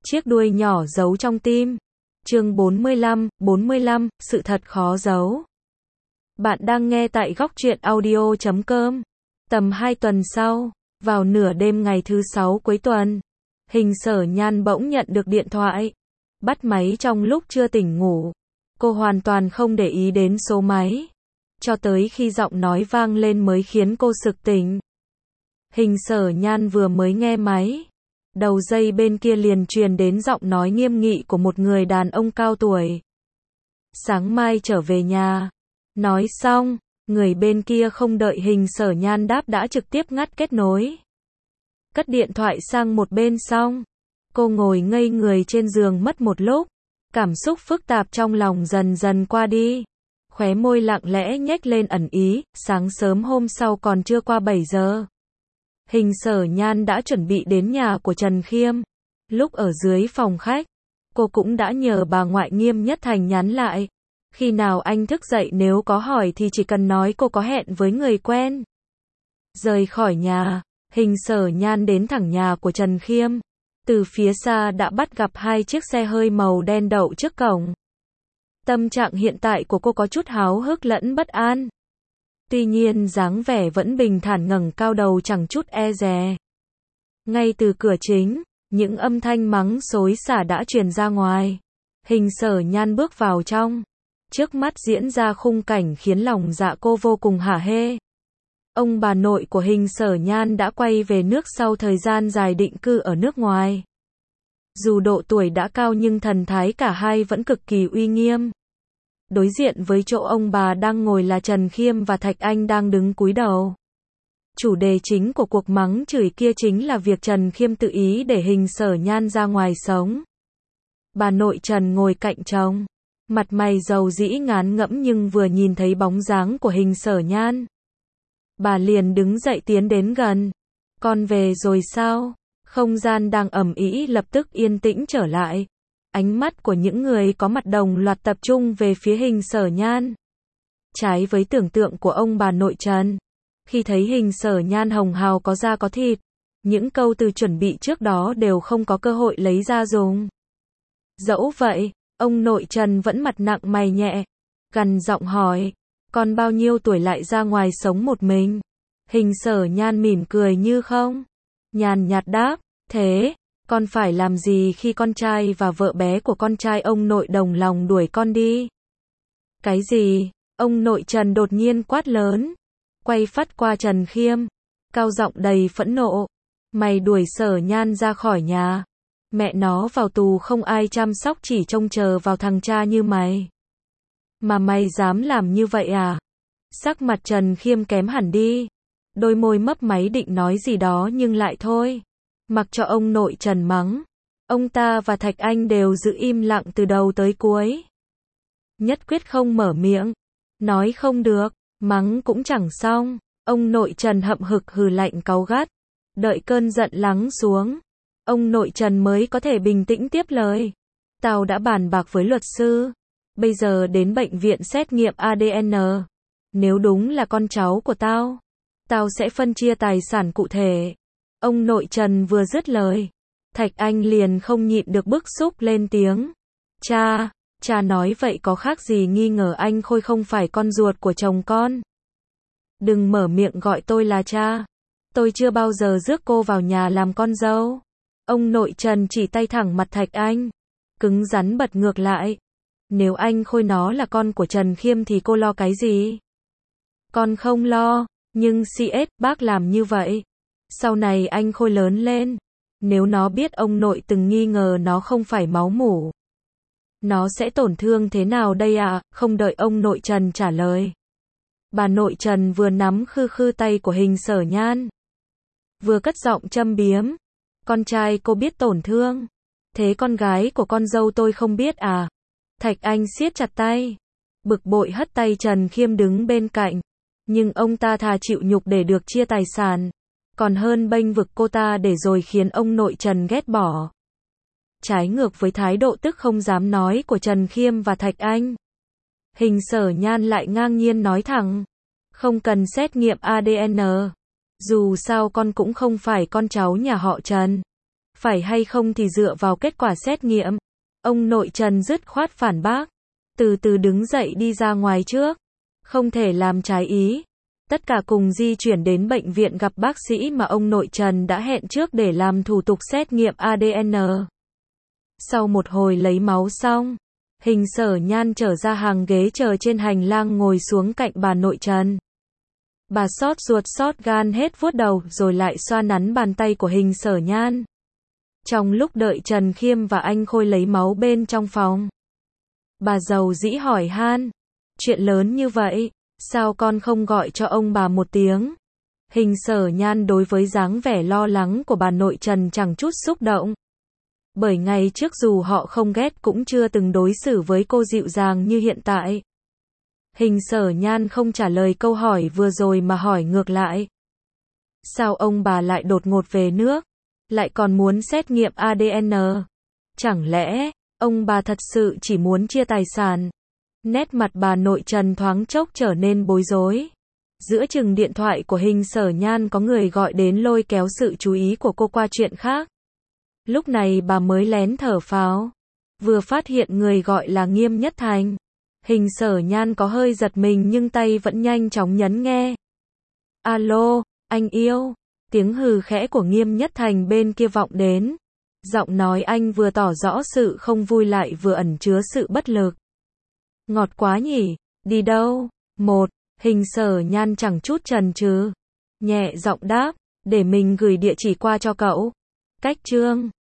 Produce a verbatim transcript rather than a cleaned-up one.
chiếc đuôi nhỏ giấu trong tim. Chương bốn mươi lăm, bốn mươi lăm, sự thật khó giấu. Bạn đang nghe tại góc truyện audio chấm com. Tầm hai tuần sau, vào nửa đêm ngày thứ sáu cuối tuần, Hình Sở Nhan bỗng nhận được điện thoại. Bắt máy trong lúc chưa tỉnh ngủ. Cô hoàn toàn không để ý đến số máy. Cho tới khi giọng nói vang lên mới khiến cô sực tỉnh. Hình Sở Nhan vừa mới nghe máy. Đầu dây bên kia liền truyền đến giọng nói nghiêm nghị của một người đàn ông cao tuổi. Sáng mai trở về nhà. Nói xong, người bên kia không đợi Hình Sở Nhan đáp đã trực tiếp ngắt kết nối. Cất điện thoại sang một bên xong, cô ngồi ngây người trên giường mất một lúc. Cảm xúc phức tạp trong lòng dần dần qua đi. Khóe môi lặng lẽ nhếch lên ẩn ý, sáng sớm hôm sau còn chưa qua bảy giờ. Hình Sở Nhan đã chuẩn bị đến nhà của Trần Khiêm. Lúc ở dưới phòng khách, cô cũng đã nhờ bà ngoại Nghiêm Nhất Thành nhắn lại. Khi nào anh thức dậy nếu có hỏi thì chỉ cần nói cô có hẹn với người quen. Rời khỏi nhà, Hình Sở Nhan đến thẳng nhà của Trần Khiêm. Từ phía xa đã bắt gặp hai chiếc xe hơi màu đen đậu trước cổng. Tâm trạng hiện tại của cô có chút háo hức lẫn bất an. Tuy nhiên dáng vẻ vẫn bình thản ngẩng cao đầu chẳng chút e dè. Ngay từ cửa chính, những âm thanh mắng xối xả đã truyền ra ngoài. Hình Sở Nhan bước vào trong. Trước mắt diễn ra khung cảnh khiến lòng dạ cô vô cùng hả hê. Ông bà nội của Hình Sở Nhan đã quay về nước sau thời gian dài định cư ở nước ngoài. Dù độ tuổi đã cao nhưng thần thái cả hai vẫn cực kỳ uy nghiêm. Đối diện với chỗ ông bà đang ngồi là Trần Khiêm và Thạch Anh đang đứng cúi đầu. Chủ đề chính của cuộc mắng chửi kia chính là việc Trần Khiêm tự ý để Hình Sở Nhan ra ngoài sống. Bà nội Trần ngồi cạnh chồng, mặt mày dầu dĩ ngán ngẫm nhưng vừa nhìn thấy bóng dáng của Hình Sở Nhan, bà liền đứng dậy tiến đến gần. Con về rồi sao? Không gian đang ầm ĩ lập tức yên tĩnh trở lại. Ánh mắt của những người có mặt đồng loạt tập trung về phía Hình Sở Nhan. Trái với tưởng tượng của ông bà nội Trần, khi thấy Hình Sở Nhan hồng hào có da có thịt, những câu từ chuẩn bị trước đó đều không có cơ hội lấy ra dùng. Dẫu vậy, ông nội Trần vẫn mặt nặng mày nhẹ, gằn giọng hỏi, con bao nhiêu tuổi lại ra ngoài sống một mình? Hình Sở Nhan mỉm cười như không nhàn nhạt đáp, thế con phải làm gì khi con trai và vợ bé của con trai ông nội đồng lòng đuổi con đi? Cái gì? Ông nội Trần đột nhiên quát lớn, quay phắt qua Trần Khiêm, cao giọng đầy phẫn nộ, mày đuổi Sở Nhan ra khỏi nhà, mẹ nó vào tù không ai chăm sóc chỉ trông chờ vào thằng cha như mày. Mà mày dám làm như vậy à? Sắc mặt Trần Khiêm kém hẳn đi, đôi môi mấp máy định nói gì đó nhưng lại thôi. Mặc cho ông nội Trần mắng, ông ta và Thạch Anh đều giữ im lặng từ đầu tới cuối. Nhất quyết không mở miệng, nói không được, mắng cũng chẳng xong. Ông nội Trần hậm hực hừ lạnh cáu gắt, đợi cơn giận lắng xuống, ông nội Trần mới có thể bình tĩnh tiếp lời. Tao đã bàn bạc với luật sư, bây giờ đến bệnh viện xét nghiệm a đê en. Nếu đúng là con cháu của tao, tao sẽ phân chia tài sản cụ thể. Ông nội Trần vừa dứt lời, Thạch Anh liền không nhịn được bức xúc lên tiếng. Cha, cha nói vậy có khác gì nghi ngờ anh Khôi không phải con ruột của chồng con? Đừng mở miệng gọi tôi là cha. Tôi chưa bao giờ rước cô vào nhà làm con dâu. Ông nội Trần chỉ tay thẳng mặt Thạch Anh, cứng rắn bật ngược lại. Nếu anh Khôi nó là con của Trần Khiêm thì cô lo cái gì? Con không lo, nhưng xê ét bác làm như vậy. Sau này anh Khôi lớn lên, nếu nó biết ông nội từng nghi ngờ nó không phải máu mủ, nó sẽ tổn thương thế nào đây ạ? À? Không đợi ông nội Trần trả lời, bà nội Trần vừa nắm khư khư tay của Hình Sở Nhan, vừa cất giọng châm biếm. Con trai cô biết tổn thương, thế con gái của con dâu tôi không biết à? Thạch Anh siết chặt tay, bực bội hất tay Trần Khiêm đứng bên cạnh, nhưng ông ta thà chịu nhục để được chia tài sản, còn hơn bênh vực cô ta để rồi khiến ông nội Trần ghét bỏ. Trái ngược với thái độ tức không dám nói của Trần Khiêm và Thạch Anh, Hình Sở Nhan lại ngang nhiên nói thẳng, không cần xét nghiệm a đê en. Dù sao con cũng không phải con cháu nhà họ Trần. Phải hay không thì dựa vào kết quả xét nghiệm. Ông nội Trần dứt khoát phản bác. Từ từ đứng dậy đi ra ngoài trước. Không thể làm trái ý. Tất cả cùng di chuyển đến bệnh viện gặp bác sĩ mà ông nội Trần đã hẹn trước để làm thủ tục xét nghiệm a đê en. Sau một hồi lấy máu xong, Hình Sở Nhan trở ra hàng ghế chờ trên hành lang ngồi xuống cạnh bà nội Trần. Bà xót ruột xót gan hết vuốt đầu rồi lại xoa nắn bàn tay của Hình Sở Nhan. Trong lúc đợi Trần Khiêm và anh Khôi lấy máu bên trong phòng, bà dầu dĩ hỏi han, chuyện lớn như vậy, sao con không gọi cho ông bà một tiếng? Hình Sở Nhan đối với dáng vẻ lo lắng của bà nội Trần chẳng chút xúc động. Bởi ngày trước dù họ không ghét cũng chưa từng đối xử với cô dịu dàng như hiện tại. Hình Sở Nhan không trả lời câu hỏi vừa rồi mà hỏi ngược lại. Sao ông bà lại đột ngột về nước? Lại còn muốn xét nghiệm a đê en? Chẳng lẽ, ông bà thật sự chỉ muốn chia tài sản? Nét mặt bà nội Trần thoáng chốc trở nên bối rối. Giữa chừng điện thoại của Hình Sở Nhan có người gọi đến lôi kéo sự chú ý của cô qua chuyện khác. Lúc này bà mới lén thở phào. Vừa phát hiện người gọi là Nghiêm Nhất Thành. Hình Sở Nhan có hơi giật mình nhưng tay vẫn nhanh chóng nhấn nghe. Alo, anh yêu. Tiếng hừ khẽ của Nghiêm Nhất Thành bên kia vọng đến. Giọng nói anh vừa tỏ rõ sự không vui lại vừa ẩn chứa sự bất lực. Ngọt quá nhỉ, đi đâu? Một, Hình Sở Nhan chẳng chút chần chừ. Nhẹ giọng đáp, để mình gửi địa chỉ qua cho cậu. Cách Trương.